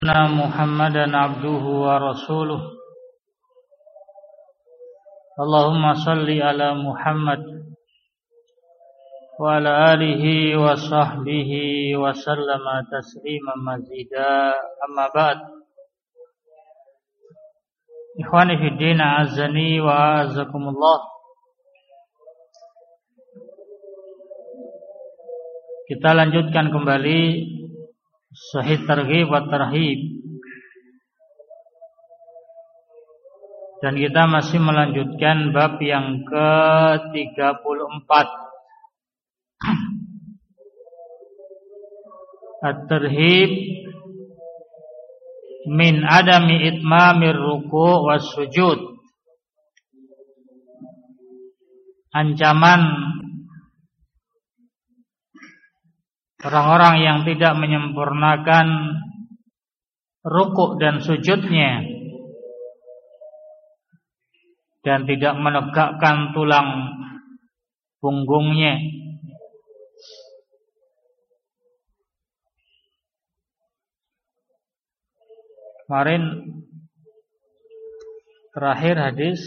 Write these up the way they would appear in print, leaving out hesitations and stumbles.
محمدا عبده ورسوله اللهم صل على محمد وعلى آله وصحبه وسلم تسليما مزيدا أما بعد إخواني في الدين أعزني وأعزكم الله. Kita lanjutkan kembali Sahih Targhib wa Tarhib. Dan kita masih melanjutkan bab yang ke-34. At-Tarhib min adami itmamir ruku' was sujud. Ancaman orang-orang yang tidak menyempurnakan rukuk dan sujudnya dan tidak menegakkan tulang punggungnya. Kemarin terakhir hadis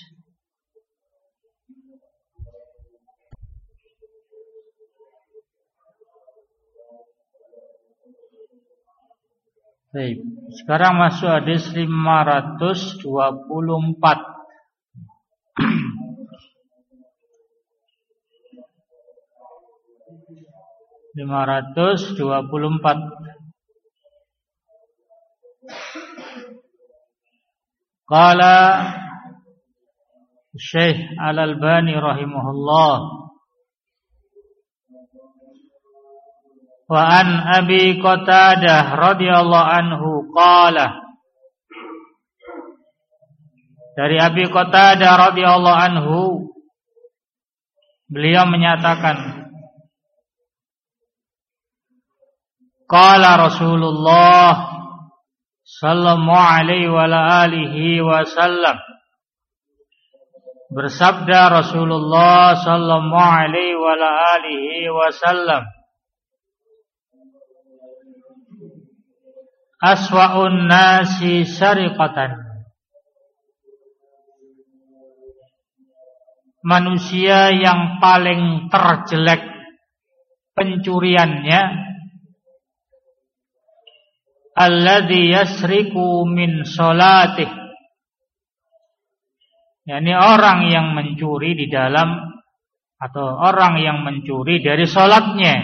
baik, sekarang masuk hadis 524. 524. Qala Syekh Al-Albani rahimahullah wa an Abi Qatadah radhiyallahu anhu qala, dari Abi Qatadah radhiyallahu anhu beliau menyatakan, qala Rasulullah sallallahu alaihi wa alihi wasallam, bersabda Rasulullah sallallahu alaihi wa alihi wasallam, aswa'un nasi sariqatan, manusia yang paling terjelek pencuriannya, alladzi yasriqu min salatih, yakni orang yang mencuri di dalam, atau orang yang mencuri dari salatnya.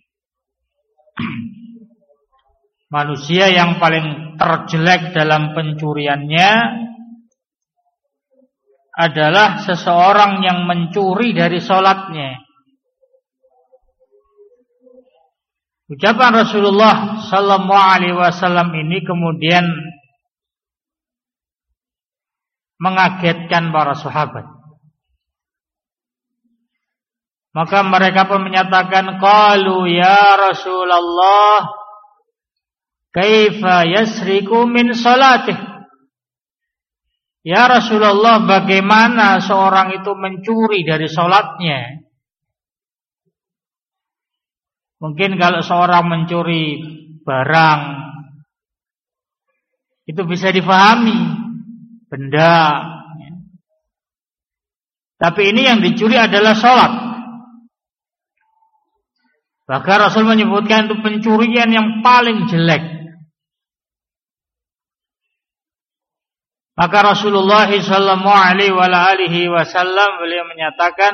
Manusia yang paling terjelek dalam pencuriannya adalah seseorang yang mencuri dari salatnya. Ucapan Rasulullah sallallahu alaihi wasallam ini kemudian mengagetkan para sahabat. Maka mereka pun menyatakan, qalu ya Rasulullah, kaifa yasriku min salatih? Ya Rasulullah, bagaimana seorang itu mencuri dari salatnya? Mungkin kalau seorang mencuri barang itu bisa difahami, benda. Tapi ini yang dicuri adalah salat. Bahkan Rasul menyebutkan itu pencurian yang paling jelek. Maka Rasulullah sallallahu alaihi wasallam beliau menyatakan,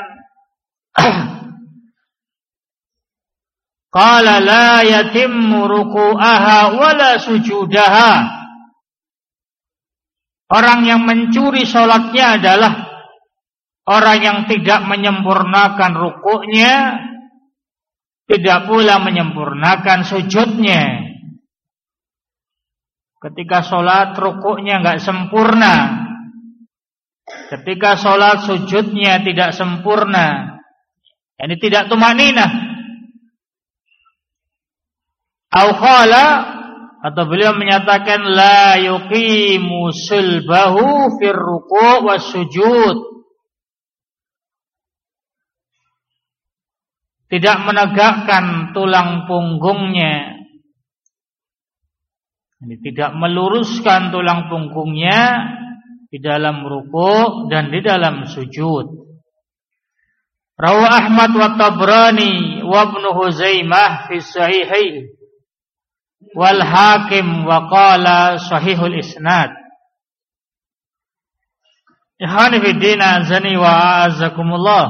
qala la yatimmu ruku'aha wala sujudaha. Orang yang mencuri salatnya adalah orang yang tidak menyempurnakan rukuknya, tidak pula menyempurnakan sujudnya. Ketika salat rukuknya enggak sempurna, ketika salat sujudnya tidak sempurna, ini tidak tumaninah. Au qala, atau beliau menyatakan la yuqimu sulbahu fir ruku' was sujud, tidak menegakkan tulang punggungnya Ini tidak meluruskan tulang punggungnya di dalam ruku' dan di dalam sujud. Rawa Ahmad wa Tabrani wa Ibnu Huzaimah fi sahihain wal Hakim wa qala sahihul isnad. Ikhwani fi din, azani wa azakumullah.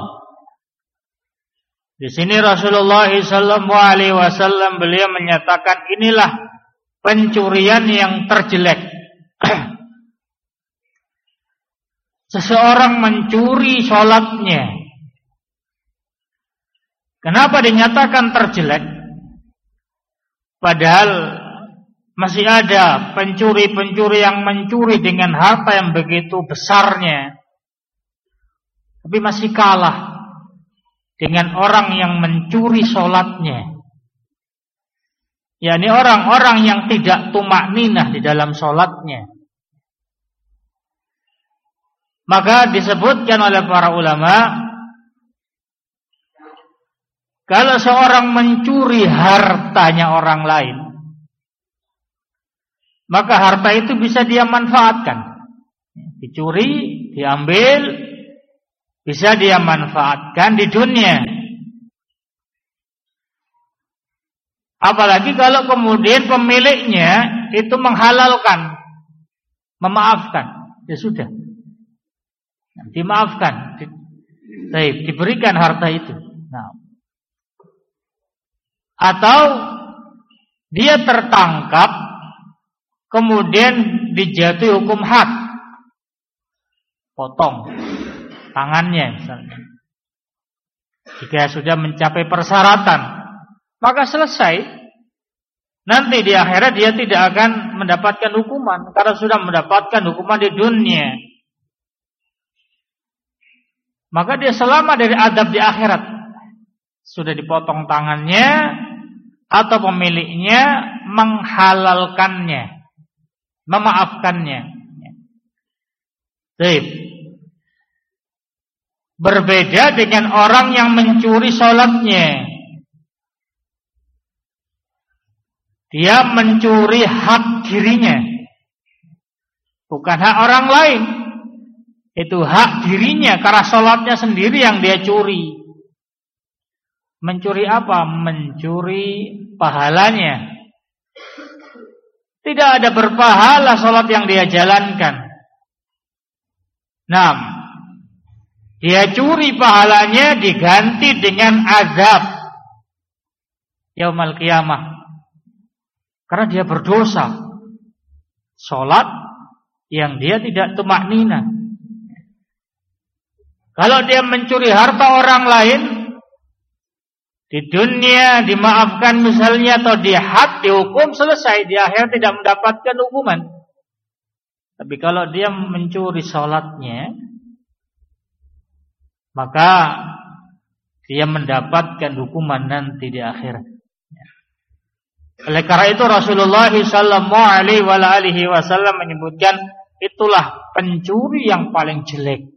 Di sini Rasulullah sallallahu alaihi wasallam beliau menyatakan inilah pencurian yang terjelek. Seseorang mencuri sholatnya. Kenapa dinyatakan terjelek? Padahal masih ada pencuri-pencuri yang mencuri dengan harta yang begitu besarnya, tapi masih kalah dengan orang yang mencuri sholatnya. yakni orang-orang yang tidak tumakninah di dalam sholatnya. Maka disebutkan oleh para ulama, kalau seorang mencuri hartanya orang lain, maka harta itu bisa dia manfaatkan. Dicuri, diambil, bisa dia manfaatkan di dunia. Apalagi kalau kemudian pemiliknya itu menghalalkan, memaafkan, ya sudah, dimaafkan, diberikan harta itu. Nah, atau dia tertangkap, kemudian dijatuhi hukum had, potong tangannya misalnya. Jika sudah mencapai persyaratan, maka selesai. Nanti di akhirat dia tidak akan mendapatkan hukuman, karena sudah mendapatkan hukuman di dunia. Maka dia selamat dari adab di akhirat. Sudah dipotong tangannya, atau pemiliknya menghalalkannya, memaafkannya. Baik. Berbeda dengan orang yang mencuri sholatnya. Dia mencuri hak dirinya, bukan hak orang lain. Itu hak dirinya, karena sholatnya sendiri yang dia curi. Mencuri apa? Mencuri pahalanya. Tidak ada berpahala sholat yang dia jalankan. Nah, dia curi pahalanya diganti dengan azab yaumul qiyamah. Karena dia berdosa sholat yang dia tidak tumakninah. Kalau dia mencuri harta orang lain, di dunia dimaafkan misalnya, atau di had dihukum, selesai. Di akhir tidak mendapatkan hukuman. Tapi kalau dia mencuri sholatnya, maka dia mendapatkan hukuman nanti di akhirat. Oleh karena itu Rasulullah sallallahu alaihi wasallam menyebutkan itulah pencuri yang paling jelek.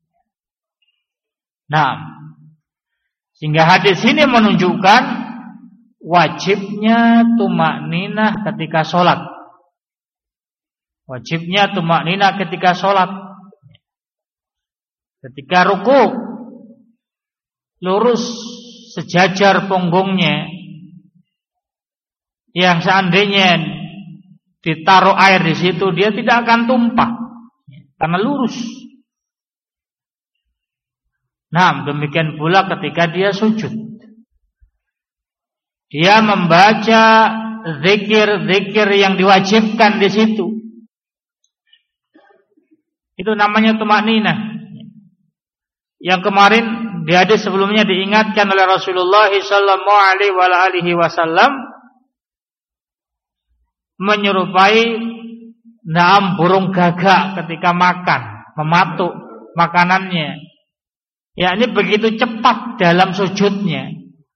Nah, sehingga hadis ini menunjukkan wajibnya tumakninah ketika sholat. Wajibnya tumakninah ketika sholat. Ketika ruku, lurus sejajar punggungnya. Yang seandainya ditaruh air di situ, dia tidak akan tumpah karena lurus. Nah, demikian pula ketika dia sujud, dia membaca zikir-zikir yang diwajibkan di situ. Itu namanya tumakninah. Yang kemarin di hadis sebelumnya diingatkan oleh Rasulullah sallallahu alaihi wasallam, menyerupai burung gagak ketika makan, mematuk makanannya. Ya, ini begitu cepat dalam sujudnya.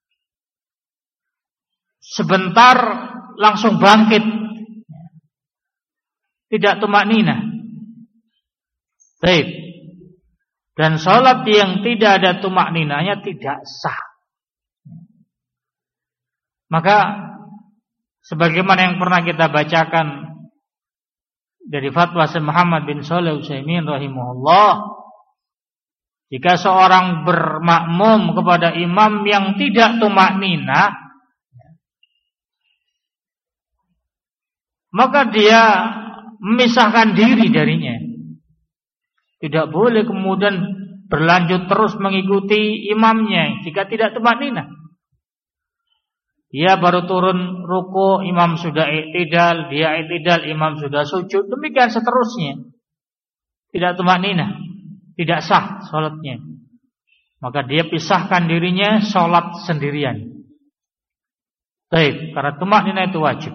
Sebentar langsung bangkit. Tidak tumakninah. Baik. Dan sholat yang tidak ada tumakninahnya tidak sah. Maka sebagaimana yang pernah kita bacakan dari fatwa Syekh Muhammad bin Shalih Al-Utsaimin rahimahullah, jika seorang bermakmum kepada imam yang tidak tumakninah, maka dia memisahkan diri darinya. Tidak boleh kemudian berlanjut terus mengikuti imamnya jika tidak tumakninah. Dia baru turun ruku, imam sudah i'tidal, dia i'tidal, imam sudah sujud, demikian seterusnya. Tidak tumakninah, tidak sah salatnya. Maka dia pisahkan dirinya, salat sendirian. Baik, karena tumakninah itu wajib.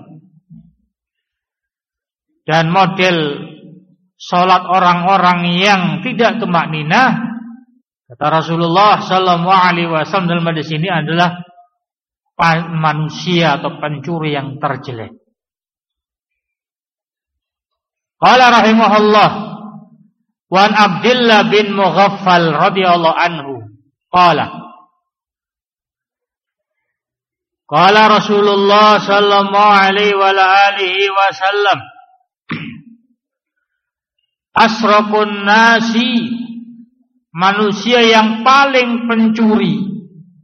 Dan model salat orang-orang yang tidak tumakninah, kata Rasulullah sallallahu alaihi wasallam dalam hadis ini, adalah manusia atau pencuri yang terjelek. Qala rahimahullah, wa an Abdullah bin Mughaffal radhiyallahu anhu qala Rasulullah sallallahu alaihi wa alihi wasallam, asraqun nasi, manusia yang paling pencuri,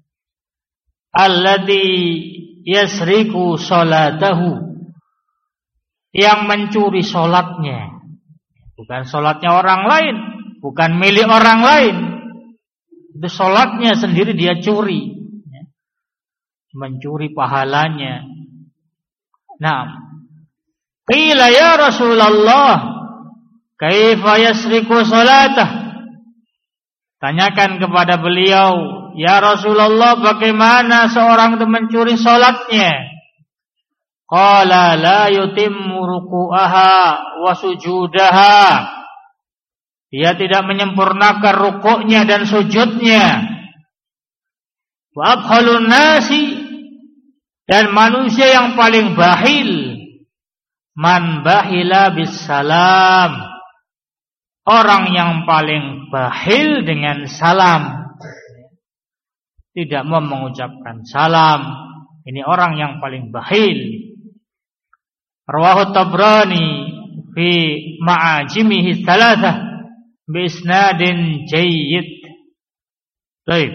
alladzi yasriku salatahu, yang mencuri salatnya. Bukan salatnya orang lain, bukan milik orang lain. Itu salatnya sendiri dia curi. Mencuri pahalanya. Nah, qila ya Rasulullah, kaifa yasriku salatah? Tanyakan kepada beliau, ya Rasulullah, bagaimana seorang itu mencuri salatnya? Qala la yutimmu ruku'aha wa sujudaha. Dia tidak menyempurnakan rukuknya dan sujudnya. Wa abkhalun nasi, dan manusia yang paling bakhil, man bahila bis salam, orang yang paling bakhil dengan salam, tidak mau mengucapkan salam, ini orang yang paling bakhil. Rawahu Tabrani fi ma'ajimihi thalathah bi isnadin jayyid. Baik,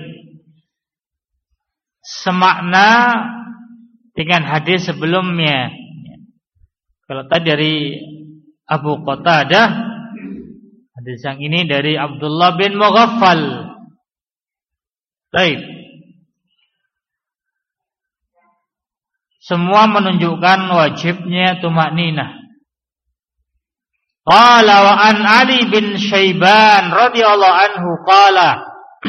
semakna dengan hadis sebelumnya. Kalau tadi dari Abu Qatadah, hadis yang ini dari Abdullah bin Mughaffal. Baik, semua menunjukkan wajibnya tumakninah. Qala wa an Ali bin Syaiban radhiyallahu anhu qala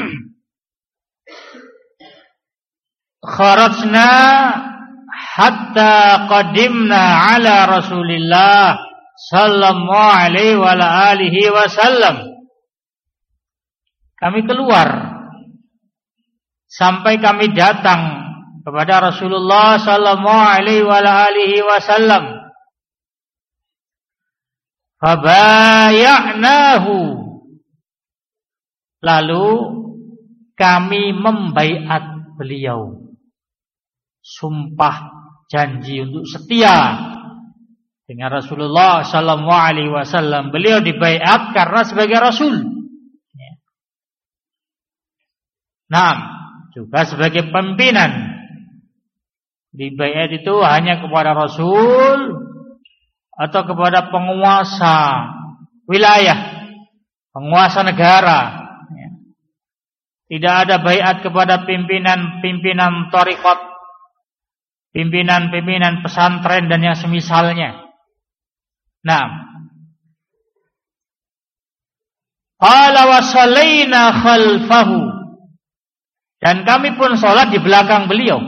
kharajna hatta qadimna ala Rasulillah sallallahu alaihi wa alihi wasallam. Kami keluar sampai kami datang kepada Rasulullah sallallahu alaihi wa alihi wasallam. Fabaya'nahu, lalu kami membaiat beliau, sumpah janji untuk setia dengan Rasulullah sallallahu alaihi wasallam. Beliau dibaiat karena sebagai rasul. Nah, juga sebagai pimpinan. Dibaiat itu hanya kepada rasul atau kepada penguasa wilayah, penguasa negara. Tidak ada baiat kepada pimpinan thariqat, pimpinan pesantren dan yang semisalnya. Nah, qala wa shallaina khalfahu, dan kami pun salat di belakang beliau.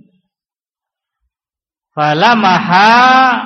Falamaha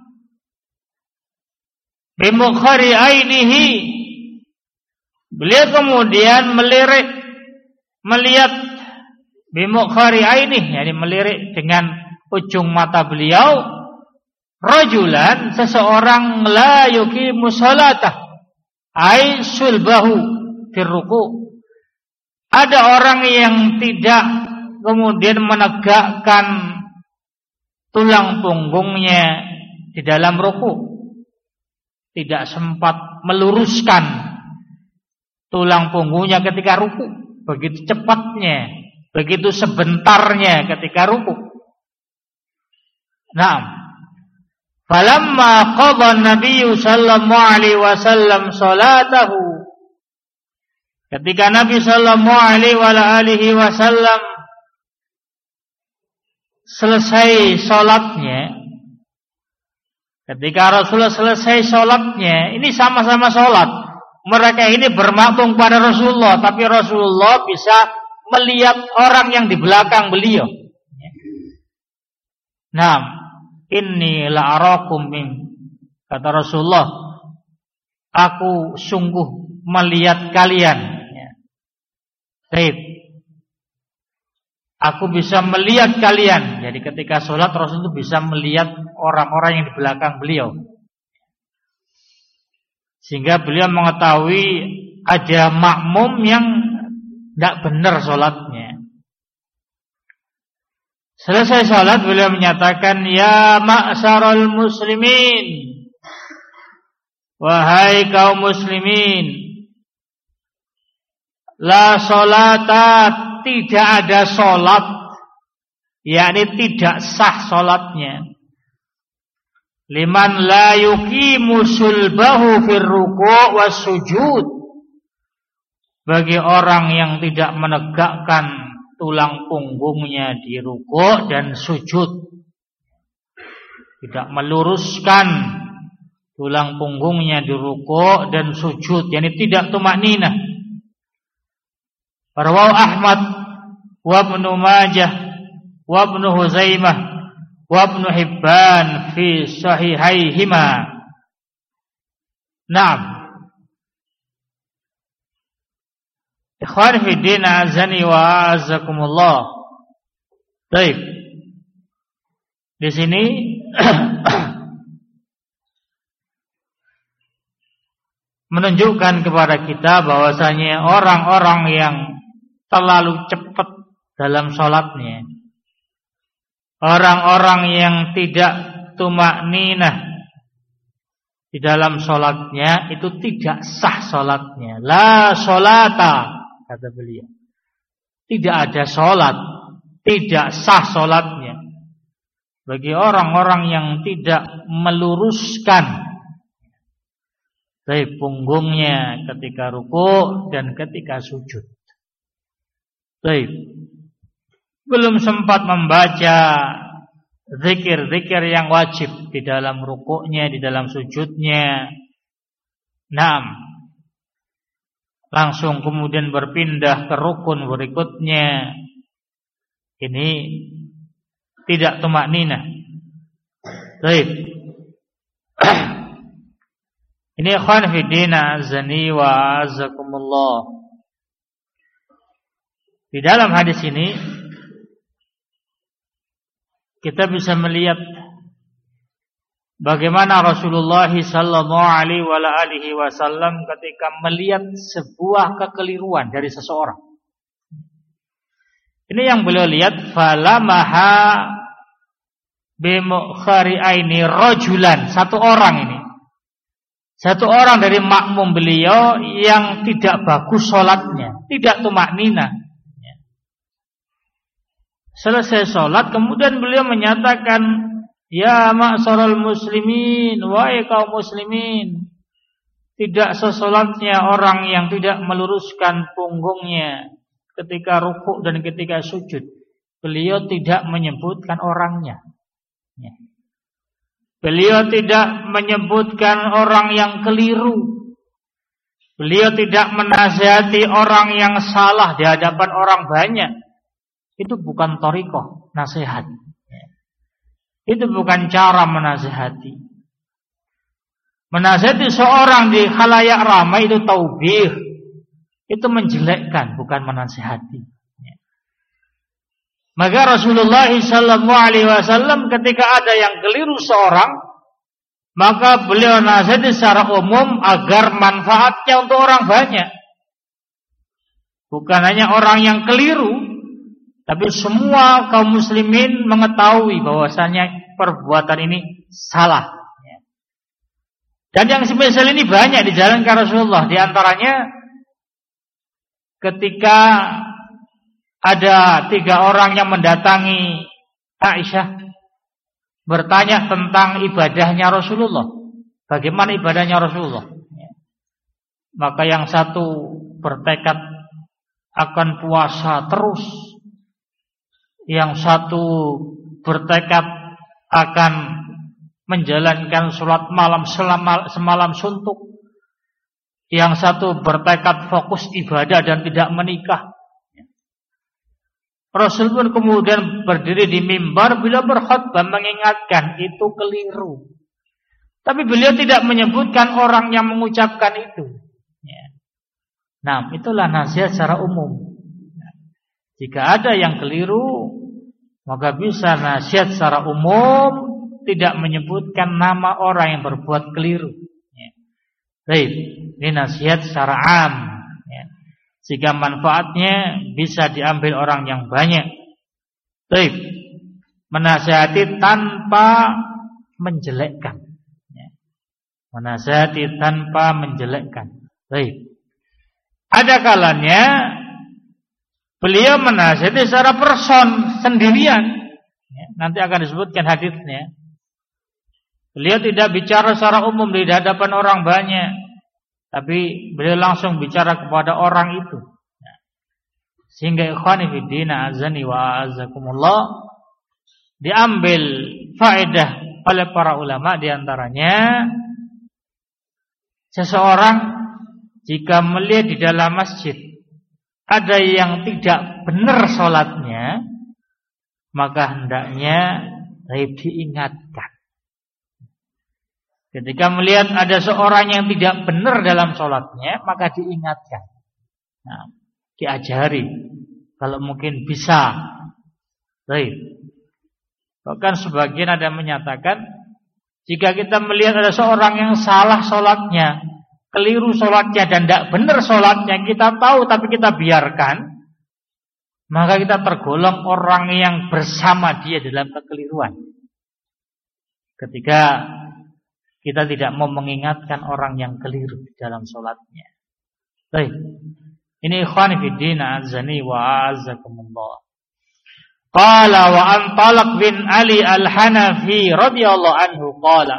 bimukhari ainihi, beliau kemudian melihat bimukhari ainihi, yani melirik dengan ujung mata beliau, rajulan, seseorang, la yuqimu salatah, ai sulbahu firruku, ada orang yang tidak kemudian menegakkan tulang punggungnya di dalam ruku. tidak sempat meluruskan tulang punggungnya ketika ruku. Begitu cepatnya, begitu sebentarnya ketika ruku. Naam. Falamma qadha an-nabiy sallallahu alaihi wasallam salatahu. Ketika Nabi sallallahu alaihi wasallam selesai salatnya, ketika Rasulullah selesai salatnya, ini sama-sama salat. Mereka ini bermakmum pada Rasulullah, tapi Rasulullah bisa melihat orang yang di belakang beliau. Naam, inni la'arakum min, kata Rasulullah, aku sungguh melihat kalian. Baik. Aku bisa melihat kalian. Jadi ketika sholat Rasul itu bisa melihat orang-orang yang di belakang beliau. Sehingga beliau mengetahui ada makmum yang tidak benar sholatnya. Selesai sholat beliau menyatakan, ya ma'syaral muslimin, wahai kaum muslimin, la sholata, tidak ada sholat, yakni tidak sah sholatnya, liman la yuqimu sulbahu fir ruku' was sujud, bagi orang yang tidak menegakkan tulang punggungnya di ruku' dan sujud, tidak meluruskan tulang punggungnya di ruku' dan sujud, yakni tidak tumakninah. Rawahu Ahmad wa Ibnu Majah wa Ibnu Huzaimah wa Ibnu Hibban fi sahihaihima. Naam. Ikhwan fi din, azani wa azakumullah. Baik. Di sini menunjukkan kepada kita bahwasanya orang-orang yang terlalu cepat dalam sholatnya, orang-orang yang tidak tumakninah di dalam sholatnya, itu tidak sah sholatnya. La sholata, kata beliau, tidak ada sholat, tidak sah sholatnya bagi orang-orang yang tidak meluruskan dari punggungnya ketika ruku dan ketika sujud. Baik, belum sempat membaca zikir-zikir yang wajib di dalam rukuknya, di dalam sujudnya. Naam, langsung kemudian berpindah ke rukun berikutnya. Ini tidak tumakninah. Baik. Ini ikhwan fi din, azani wa azakumullah. Di dalam hadis ini kita bisa melihat bagaimana Rasulullah sallallahu alaihi wasallam ketika melihat sebuah kekeliruan dari seseorang. Ini yang beliau lihat, falamaha bimukhari'aini rajulan, satu orang ini. Satu orang dari makmum beliau yang tidak bagus sholatnya, tidak tumakninah. Selesai sholat, kemudian beliau menyatakan, ya ma'syaral muslimin, wahai kaum muslimin, tidak sesolatnya orang yang tidak meluruskan punggungnya ketika rukuk dan ketika sujud. Beliau tidak menyebutkan orangnya. Beliau tidak menyebutkan orang yang keliru. Beliau tidak menasihati orang yang salah di hadapan orang banyak. Itu bukan thariqah nasihat. Itu bukan cara menasihati. Menasihati seorang di khalayak ramai itu taubih. Itu menjelekkan, bukan menasihati. Maka Rasulullah SAW ketika ada yang keliru seorang, maka beliau nasihati secara umum agar manfaatnya untuk orang banyak. Bukan hanya orang yang keliru, tapi semua kaum muslimin mengetahui bahwasanya perbuatan ini salah. Dan yang semisal ini banyak dijalankan Rasulullah. Di antaranya ketika ada 3 orang yang mendatangi Aisyah bertanya tentang ibadahnya Rasulullah. Bagaimana ibadahnya Rasulullah? Maka yang satu bertekad akan puasa terus, yang satu bertekad akan menjalankan sholat malam semalam suntuk, yang satu bertekad fokus ibadah dan tidak menikah. Rasul pun kemudian berdiri di mimbar, beliau berkhutbah mengingatkan itu keliru. Tapi beliau tidak menyebutkan orang yang mengucapkan itu. Nah, itulah nasihat secara umum. Jika ada yang keliru, maka bisa nasihat secara umum, tidak menyebutkan nama orang yang berbuat keliru. Baik, ini nasihat secara am. Sehingga manfaatnya bisa diambil orang yang banyak. Baik, menasihati tanpa menjelekkan. Menasihati tanpa menjelekkan. Baik. Ada kalanya beliau menasihati secara person sendirian. Nanti akan disebutkan hadisnya. Beliau tidak bicara secara umum di hadapan orang banyak, tapi beliau langsung bicara kepada orang itu. Sehingga ikhwani fid din azani wa azakumullah, diambil faedah oleh para ulama, di antaranya seseorang jika melihat di dalam masjid ada yang tidak benar sholatnya, maka hendaknya diingatkan. Ketika melihat ada seorang yang tidak benar dalam sholatnya, maka diingatkan. Nah, diajari kalau mungkin bisa. Baik. Bahkan sebagian ada yang menyatakan, jika kita melihat ada seorang yang salah sholatnya, keliru sholatnya dan tidak benar sholatnya, kita tahu tapi kita biarkan, maka kita tergolong orang yang bersama dia dalam kekeliruan. Ketika kita tidak mau mengingatkan orang yang keliru di dalam sholatnya. Baik. Ini ikhwani fid din azani wa azakumullah. Qala wa an Talaq bin Ali al-Hanafi radhiyallahu anhu qala.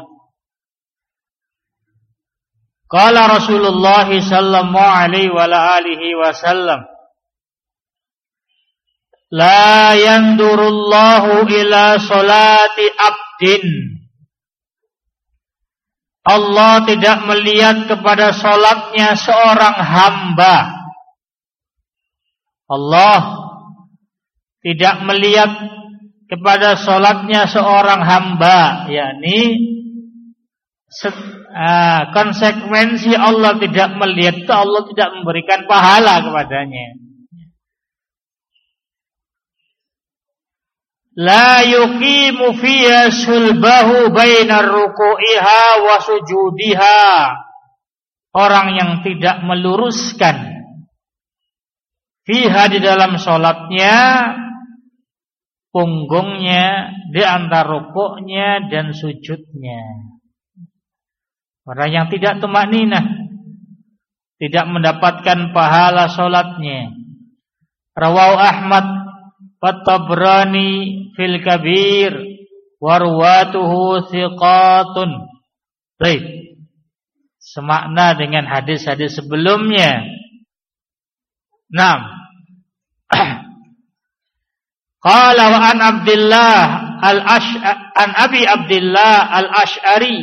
Qala Rasulullah sallallahu alaihi wa alihi wasallam, la yandurullahu ila salati abdin. Allah tidak melihat kepada salatnya seorang hamba. Allah tidak melihat kepada salatnya seorang hamba, yakni konsekuensi Allah tidak melihat itu, Allah tidak memberikan pahala kepadanya. La yuqimu fiha sulbahu bainar ruku'iha wa sujudiha. Orang yang tidak meluruskan fiha di dalam sholatnya, punggungnya di antara rukuknya dan sujudnya. Orang yang tidak tumakninah, tidak mendapatkan pahala sholatnya. Rawahu Ahmad At-Tabrani fil Kabir wa ruwatuhu thiqatun. Baik, semakna dengan hadis-hadis sebelumnya. Naam. Qala wa an Abdullah an Abi Abdullah al-Ash'ari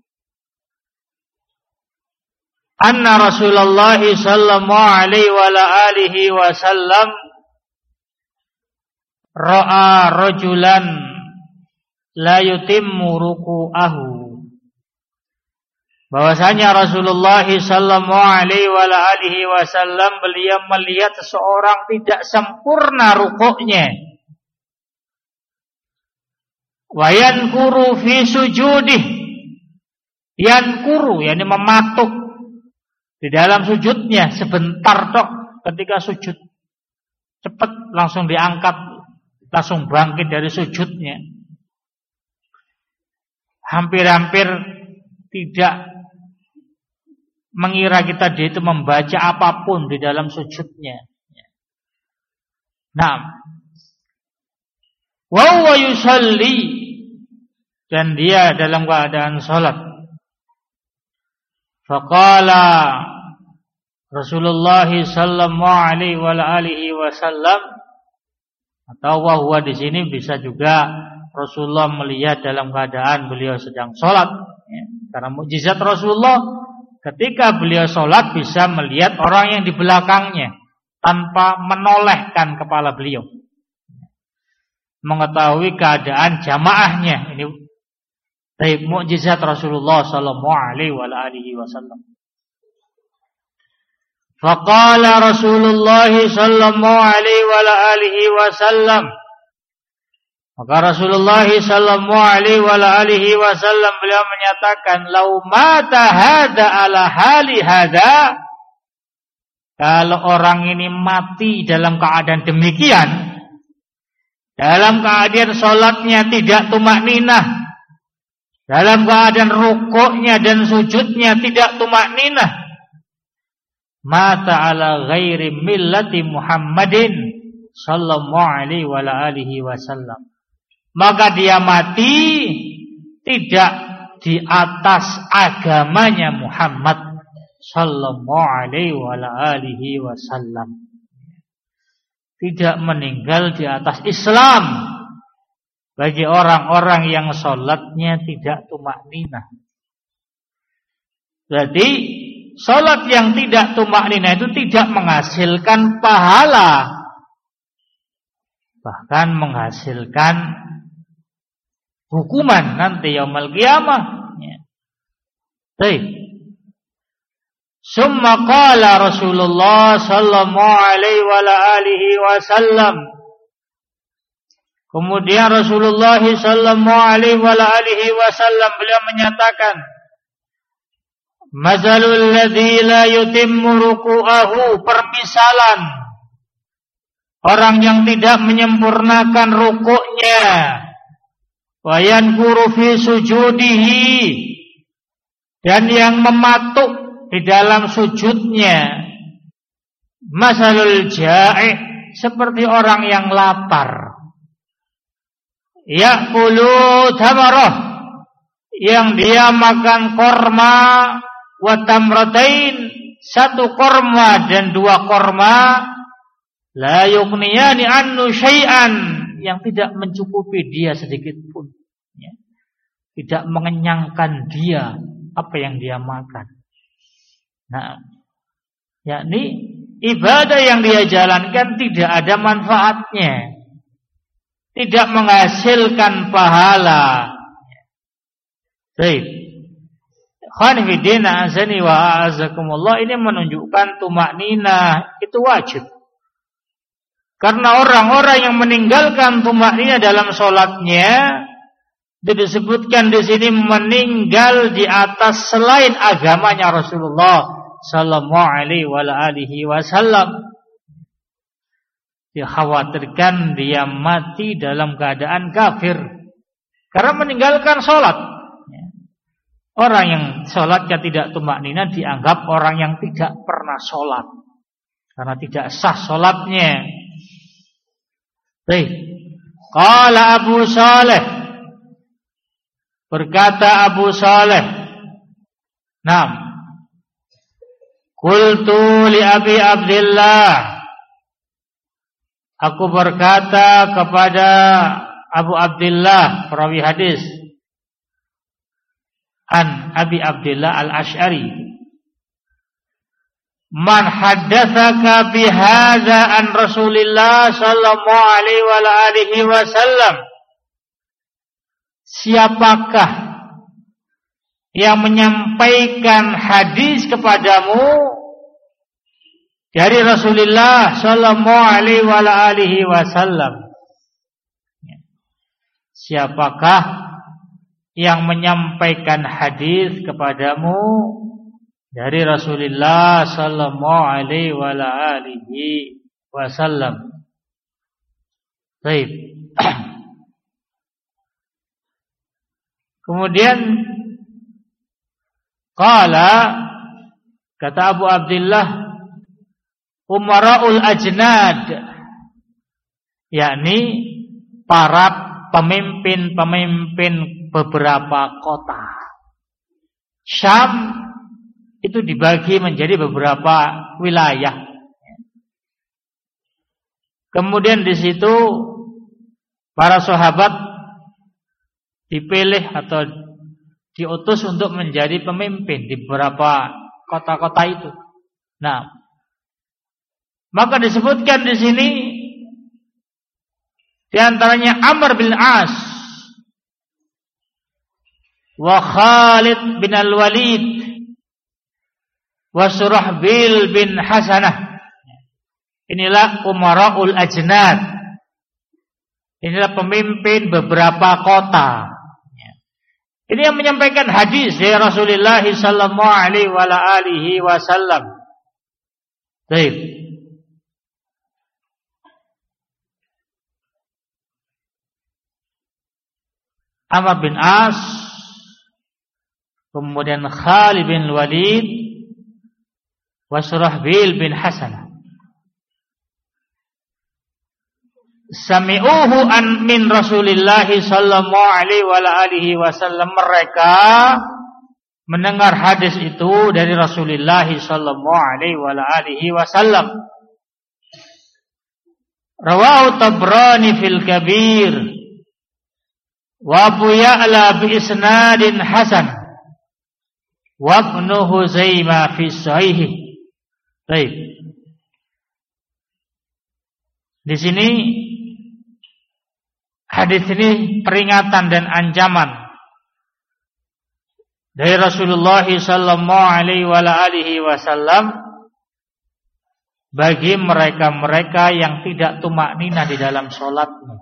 anna Rasulullah sallallahu alaihi wa alihi wasallam ra'a rajulan la yutimmu ruku'ahu. Bahwasanya Rasulullah sallallahu alaihi wa alihi wasallam beliau melihat seseorang tidak sempurna rukuknya. Wa yankuru fi sujudih. Yankuru, yakni mematuk di dalam sujudnya sebentar tok, ketika sujud cepat langsung diangkat, langsung bangkit dari sujudnya. Hampir-hampir tidak mengira dia itu membaca apapun di dalam sujudnya. Nah, wa huwa yusalli, dan dia dalam keadaan salat. Faqala Rasulullah sallallahu alaihi wa alihi wasallam, atau wa huwa di sini bisa juga Rasulullah melihat dalam keadaan beliau sedang salat, ya. Karena mukjizat Rasulullah ketika beliau salat bisa melihat orang yang di belakangnya tanpa menolehkan kepala beliau, mengetahui keadaan jamaahnya. Ini dari mukjizat Rasulullah sallallahu alaihi wasallam. Faqala Rasulullah sallallahu alaihi wasallam, maka Rasulullah sallallahu alaihi wasallam beliau menyatakan, "Lau mata hada ala hali hada." Kalau orang ini mati dalam keadaan demikian, dalam keadaan salatnya tidak tumakninah, dalam keadaan rukuknya dan sujudnya tidak tumakninah, mata ala ghairi millati Muhammadin sallallahu alaihi wasallam, maka dia mati tidak di atas agamanya Muhammad sallallahu alaihi wasallam, tidak meninggal di atas Islam. Bagi orang-orang yang sholatnya tidak tumakninah, berarti sholat yang tidak tumakninah itu tidak menghasilkan pahala, bahkan menghasilkan hukuman nanti yaumul qiyamah. Baik. Summa qala Rasulullah sallallahu alaihi wasallam, kemudian Rasulullah sallallahu alaihi wasallam beliau menyatakan, mazalul ladzi la yutimmu ruku'ahu, permisalan orang yang tidak menyempurnakan rukuknya, wa yanquru fi sujudihi, dan yang mematuk di dalam sujudnya, masalul ja'i, seperti orang yang lapar, ya'kulu tamarah, yang dia makan korma, wa tamratain, satu korma dan dua korma, la yuqniyani annu syai'an, yang tidak mencukupi dia sedikit pun, ya. Tidak mengenyangkan dia apa yang dia makan. Nah, yakni ibadah yang dia jalankan tidak ada manfaatnya, tidak menghasilkan pahala. Baik. Khanifidina azani wa a'azakumullah, ini menunjukkan tumakninah itu wajib. Karena orang-orang yang meninggalkan tumakninah dalam sholatnya, disebutkan di sini meninggal di atas selain agamanya Rasulullah sallallahu alaihi wasallam. Dikhawatirkan dia mati dalam keadaan kafir karena meninggalkan sholat. Orang yang sholatnya tidak tumakninah dianggap orang yang tidak pernah sholat karena tidak sah sholatnya. Baik. Qala Abu Saleh, berkata Abu Saleh, "Naam, qultu li Abi Abdillah." Aku berkata kepada Abu Abdillah, perawi hadis, an Abi Abdillah Al-Asy'ari, "Man haddatsaka bihadza an Rasulillah sallallahu alaihi wasallam?" Siapakah yang menyampaikan hadis kepadamu dari Rasulullah sallallahu alaihi wasallam? Siapakah yang menyampaikan hadis kepadamu dari Rasulullah sallallahu alaihi wasallam? Baik. Kemudian qala Kata Abu Abdullah, Umara'ul Ajnad, yakni para pemimpin-pemimpin beberapa kota. Syam itu dibagi menjadi beberapa wilayah. Kemudian di situ para sahabat dipilih atau diutus untuk menjadi pemimpin di beberapa kota-kota itu. Nah, maka disebutkan di sini di antaranya Amr bin As wa Khalid bin Al-Walid wa Surahbil bin Hasanah. Inilah Umara'ul Ajnad. Inilah pemimpin beberapa kota. Ini yang menyampaikan hadis dari Rasulullah sallallahu alaihi wasallam. Baik. Amr bin As, kemudian Khalid bin Walid, wa Surahbil bin Hasanah. Sami'uhu an min Rasulillah sallallahu alaihi wasallam. Mereka mendengar hadis itu dari Rasulullah sallallahu alaihi wasallam. Rawahu Tabrani fil Kabir wa Abu Ya'la bi isnadin hasan wa Ibnu Huzaimah fi sahih. Baik. Di sini hadis ini peringatan dan ancaman dari Rasulullah sallallahu alaihi wasallam bagi mereka-mereka yang tidak tumaknina di dalam salatnya.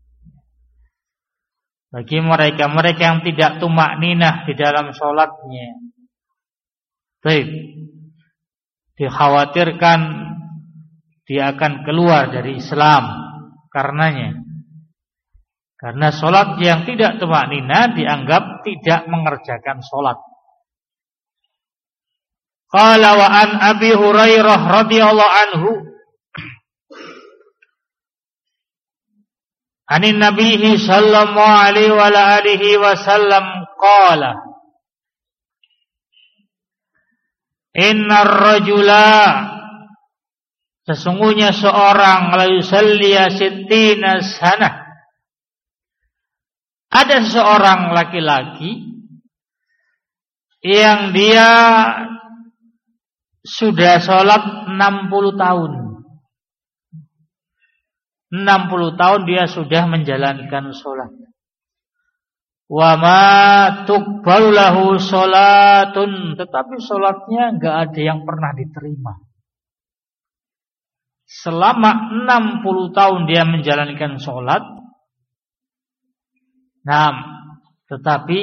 Bagi mereka-mereka yang tidak tumaknina di dalam salatnya. Baik. Dikhawatirkan dia akan keluar dari Islam karenanya. Karena solat yang tidak tumaknina dianggap tidak mengerjakan solat. Qala wa an Abi Hurairah radhiyallahu anhu anin Nabi sallallahu alaihi wasallam qala innar rajula, sesungguhnya seorang la yusalliya sittina sanah, ada seorang laki-laki yang dia sudah sholat 60 tahun. 60 tahun dia sudah menjalankan sholat. Wa ma tuqbalu lahu sholatun, tetapi sholatnya enggak ada yang pernah diterima. Selama 60 tahun dia menjalankan sholat. Nah, tetapi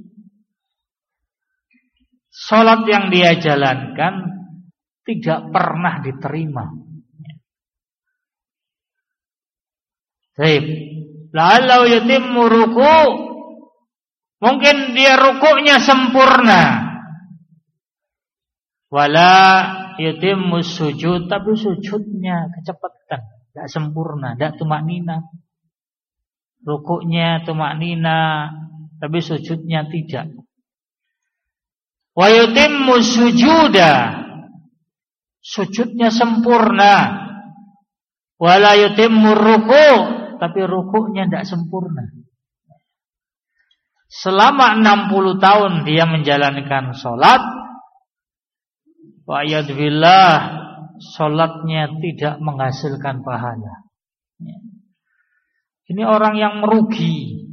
sholat yang dia jalankan tidak pernah diterima. Baik, la'allahu yutimmu ruku', mungkin dia rukuknya sempurna. Wala yutimmu sujud, tapi sujudnya kecepatan, tidak sempurna, tidak tumaknina. Rukuknya tumaknina, tapi sujudnya tidak. Wa yutimmu sujuda, sujudnya sempurna. Wala yutimmu ruku', tapi rukuknya tidak sempurna. Selama 60 tahun dia menjalankan sholat, wa yadbillah, sholatnya tidak menghasilkan pahala. Ini orang yang merugi.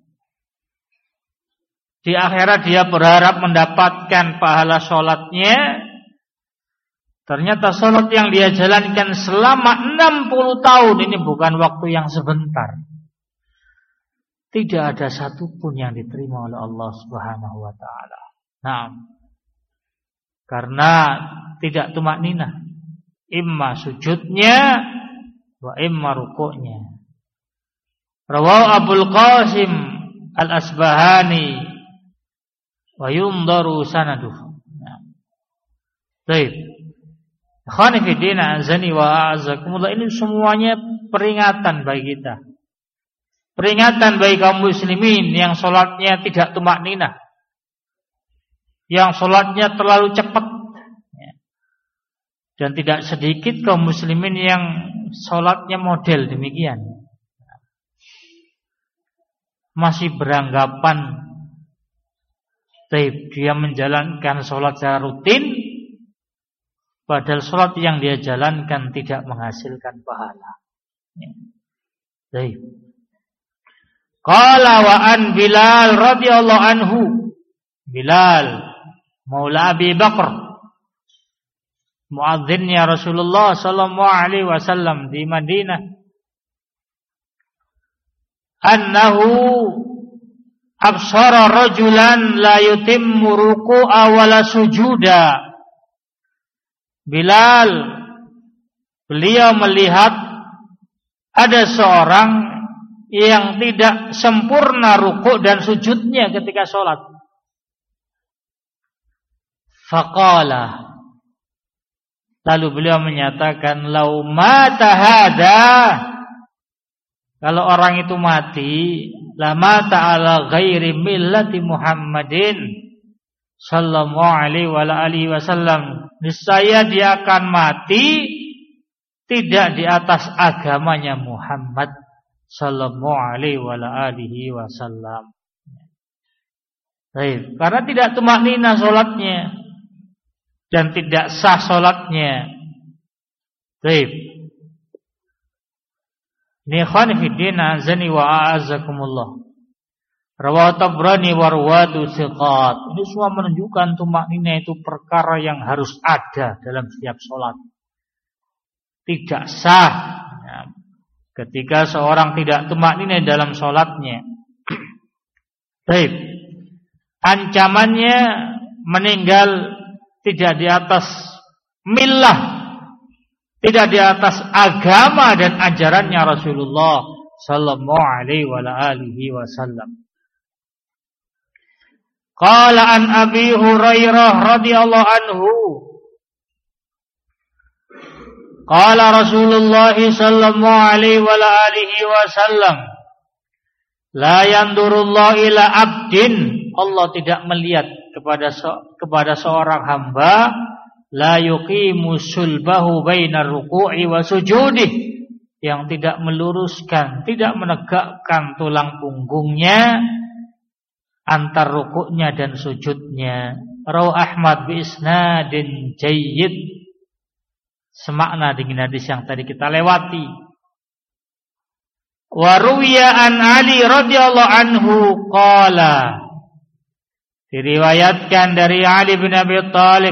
Di akhirat dia berharap mendapatkan pahala sholatnya. Ternyata sholat yang dia jalankan selama 60 tahun ini bukan waktu yang sebentar. Tidak ada satupun yang diterima oleh Allah Subhanahu wa ta'ala. Nah, karena tidak tumaknina, imma sujudnya wa imma rukuknya. Rawahu Abul Qasim Al-Asbahani wa yundaru sanaduh. Baik. Ikhwani fi din, azani wa a'azakumullah, ini semuanya peringatan bagi kita. Peringatan bagi kaum muslimin yang sholatnya tidak tumakninah, yang sholatnya terlalu cepat, dan tidak sedikit kaum muslimin yang sholatnya model demikian, masih beranggapan dia menjalankan sholat secara rutin, padahal sholat yang dia jalankan tidak menghasilkan pahala. Baik. Qala wa an Bilal radhiyallahu anhu, Bilal maula Abi Bakar, muadzinnya Rasulullah sallallahu alaihi wasallam di Madinah, annahu absara rajulan la yutimmu ruku'a wala sujuda. Bilal, beliau melihat ada seorang yang tidak sempurna ruku' dan sujudnya ketika sholat. Faqala, lalu beliau menyatakan, lau mata hada, kalau orang itu mati, la mata ala ghairi millati Muhammadin sallallahu alaihi wasallam, niscaya dia akan mati tidak di atas agamanya Muhammad sallallahu alaihi wasallam. Baik, karena tidak tumakninah salatnya dan tidak sah salatnya. Baik. Ini ikhwan fi din, azani wa a'azakumullah. Rawahu Tabrani wa ruwatu thiqat. Ini semua menunjukkan tumakninah itu perkara yang harus ada dalam setiap salat. Tidak sah ketika seorang tidak tumakninah dalam salatnya. Baik. Ancamannya meninggal tidak di atas millah, tidak di atas agama dan ajarannya Rasulullah sallallahu alaihi wasallam. Qala an Abi Hurairah radhiyallahu anhu, qala Rasulullah sallallahu alaihi wasallam, la yandurullahu ila abdin, Allah tidak melihat kepada seorang hamba, la yuqimu sulbahu bainar ruku'i wa sujudih, yang tidak meluruskan, tidak menegakkan tulang punggungnya antar rukuknya dan sujudnya. Rawahu Ahmad bi isnadin jayyid, semakna dengan hadis yang tadi kita lewati. Wa ruwiya an Ali radhiyallahu anhu qala, diriwayatkan dari Ali bin Abi Thalib,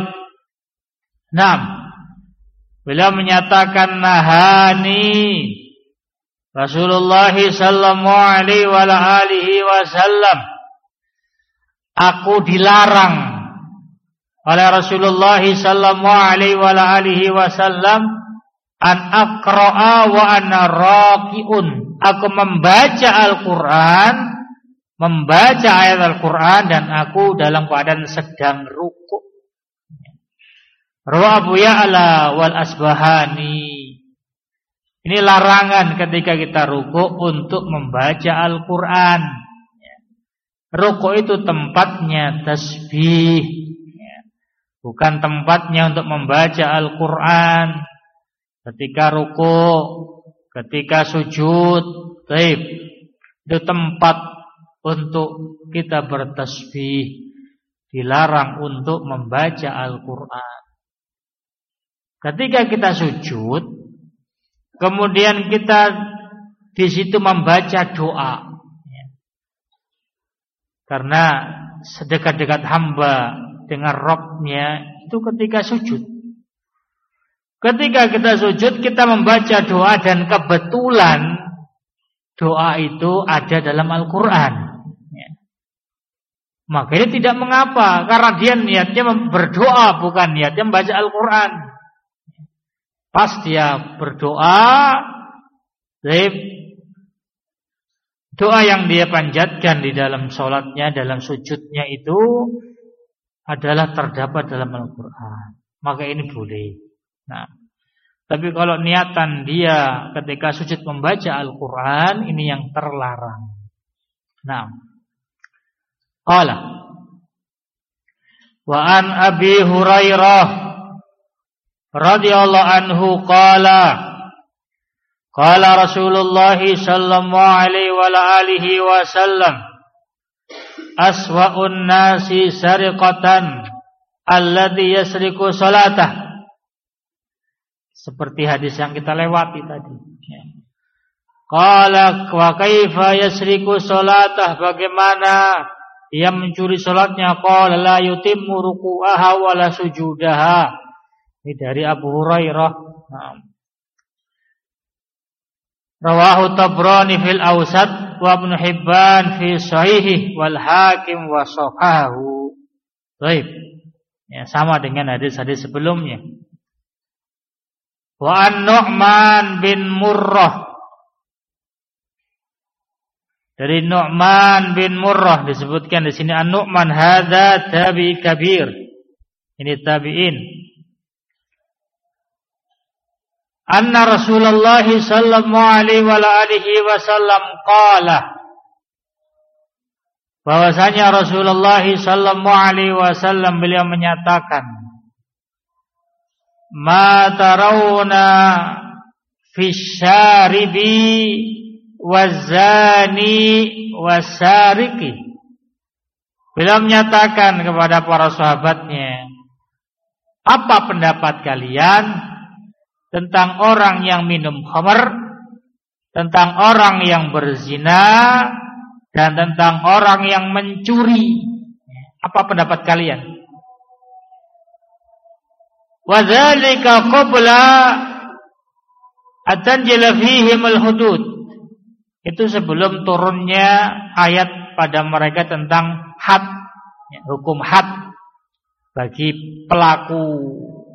beliau menyatakan, nahani Rasulullah sallallahu alaihi wasallam, aku dilarang oleh Rasulullah sallallahu alaihi wasallam, an aqra'a wa ana raqiun, aku membaca Al-Qur'an, membaca ayat Al-Qur'an dan aku dalam keadaan sedang rukuk. Rawahu Abu Ya'la wal Asbahani. Ini larangan ketika kita rukuk untuk membaca Al-Qur'an. Rukuk itu tempatnya tasbih, bukan tempatnya untuk membaca Al-Qur'an. Ketika rukuk, ketika sujud, itu tempat untuk kita bertasbih. Dilarang untuk membaca Al-Qur'an. Ketika kita sujud, kemudian kita di situ membaca doa. Karena sedekat-dekat hamba dengan Rabb-nya itu ketika sujud. Ketika kita sujud, kita membaca doa dan kebetulan doa itu ada dalam Al-Quran. Maka ini tidak mengapa, karena dia niatnya berdoa, bukan niatnya membaca Al-Quran. Pas dia berdoa, doa yang dia panjatkan di dalam sholatnya, dalam sujudnya itu adalah terdapat dalam Al-Quran. maka ini boleh. Nah, tapi kalau niatan dia ketika sujud membaca Al-Quran, ini yang terlarang. Nah, qala wa an Abi Hurairah radhiyallahu anhu qala Rasulullah sallallahu alaihi wa alihi wasallam aswa'un nasi sariqatan alladhi yasriku salatah. Seperti hadis yang kita lewati tadi. Qala wa kaifa yasriku salatah, bagaimana dia mencuri salatnya? Qala la yutimmu ruku'aha wa la sujudaha. Ini dari Abu Hurairah. Rawahu Tabrani fil Awsat wa Ibnu Hibban fi Sahihih wal Hakim wa sahahahu. Baik. Ya, sama dengan hadis-hadis sebelumnya. Wa an-Nu'man bin Murrah, dari Nu'man bin Murrah disebutkan di sini an-Nu'man hadza tabi'i kabir. Ini tabi'in. Anna Rasulullah sallallahu alaihi wa alihi wasallam qala, bahwasanya Rasulullah sallallahu alaihi wasallam beliau menyatakan, ma tarawna fisyaribi wazani wasariki. Beliau menyatakan kepada para sahabatnya, apa pendapat kalian tentang orang yang minum khamr, tentang orang yang berzina, dan tentang orang yang mencuri? Apa pendapat kalian? Wadzalika qabla atanjila fihim al-hudud. Itu sebelum turunnya ayat pada mereka tentang had, hukum had bagi pelaku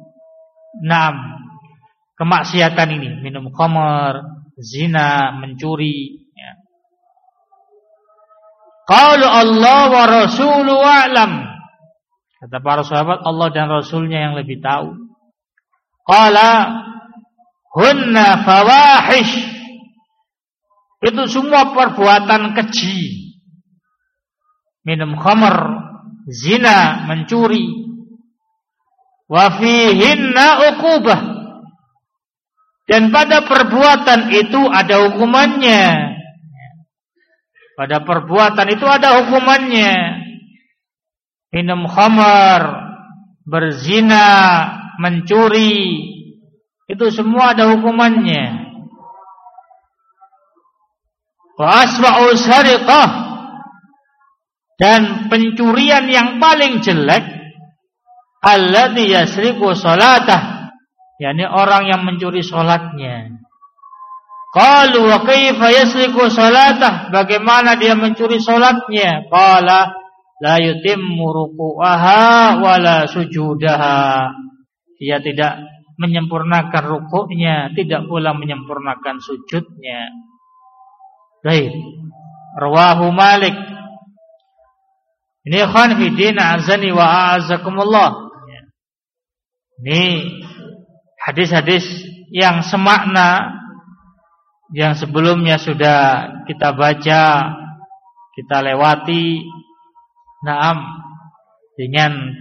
kemaksiatan ini, minum khamr, zina, mencuri. Qalu Allah wa rasuluhu a'lam. Kata para sahabat, Allah dan Rasulnya yang lebih tahu. Qala hunna fawahish. Itu semua perbuatan keji. Minum khamr, zina, mencuri. Wa fihinna uqubah. Dan pada perbuatan itu ada hukumannya. Pada perbuatan itu ada hukumannya. Minum khamar, berzina, mencuri, itu semua ada hukumannya. Wa aswa'u sariqah, dan pencurian yang paling jelek alladzi yasriqu salatah, yakni orang yang mencuri salatnya. Qalu wa kaifa yasriqu salatah, bagaimana dia mencuri salatnya? Qala la yutimmu ruku'aha wa la sujudaha. Dia tidak menyempurnakan rukuknya, tidak pula menyempurnakan sujudnya. Baik. Rawahu Malik. Ini ikhwan fi din azani wa a'azakumullah. Ini hadis-hadis yang semakna yang sebelumnya sudah kita baca, kita lewati. Dengan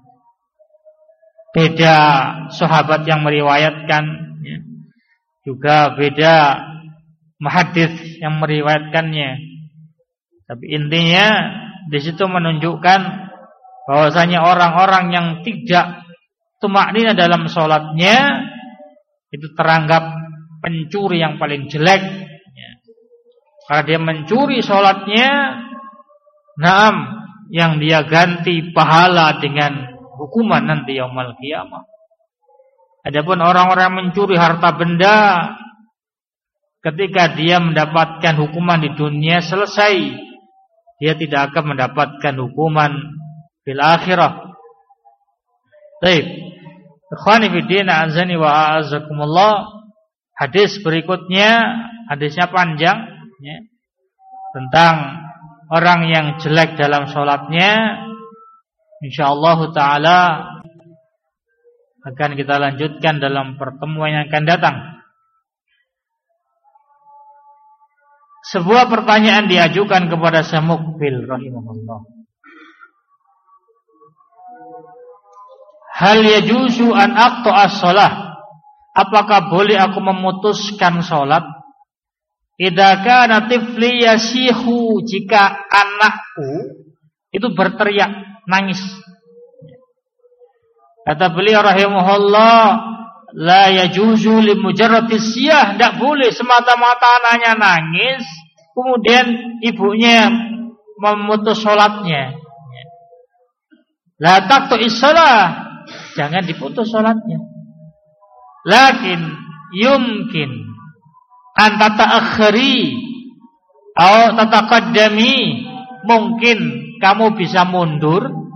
beda sahabat yang meriwayatkan, juga beda muhaddits yang meriwayatkannya. Tapi intinya di situ menunjukkan bahwasanya orang-orang yang tidak tumaknina dalam sholatnya itu teranggap pencuri yang paling jelek. Karena dia mencuri sholatnya, yang dia ganti pahala dengan hukuman nanti yaumul qiyamah. Adapun orang-orang mencuri harta benda, ketika dia mendapatkan hukuman di dunia selesai, dia tidak akan mendapatkan hukuman fil akhirah. Baik. Ikhwani fi din azani wa a'azakumullah. Hadis berikutnya, hadisnya panjang ya, tentang orang yang jelek dalam sholatnya. InsyaAllah ta'ala akan kita lanjutkan dalam pertemuan yang akan datang. Sebuah pertanyaan diajukan kepada Syekh Muqbil rahimahullah. Hal yajuzu an aqta'a shalah? Apakah boleh aku memutuskan salat? Idza kana tifli yasihu, jika anakku itu berteriak, nangis. Kata beliau rahimahullah, la yajuzu li mujarradis siyah, tidak boleh semata-mata anaknya nangis kemudian ibunya memutus salatnya. La taqtu'is shalah, jangan diputus salatnya. Lakin yumkin an tata'akhkhari atau tataqaddami, mungkin kamu bisa mundur